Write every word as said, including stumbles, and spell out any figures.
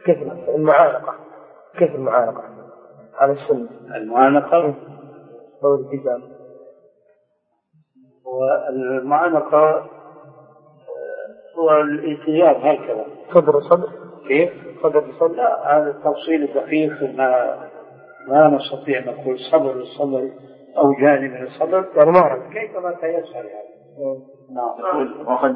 كيف المعانقة؟ كيف المعانقة على السنة؟ المعانقة أو الالتزام. والمعانقة هو الالتزام هكذا صدر صدر. كيف؟ صدر صدر. لا، هذا التفصيل الدقيق ما ما نستطيع نقول صدر الصدر أو جانب من الصدر، يعني ما أعرف كيف ما تيسر يعني. نعم.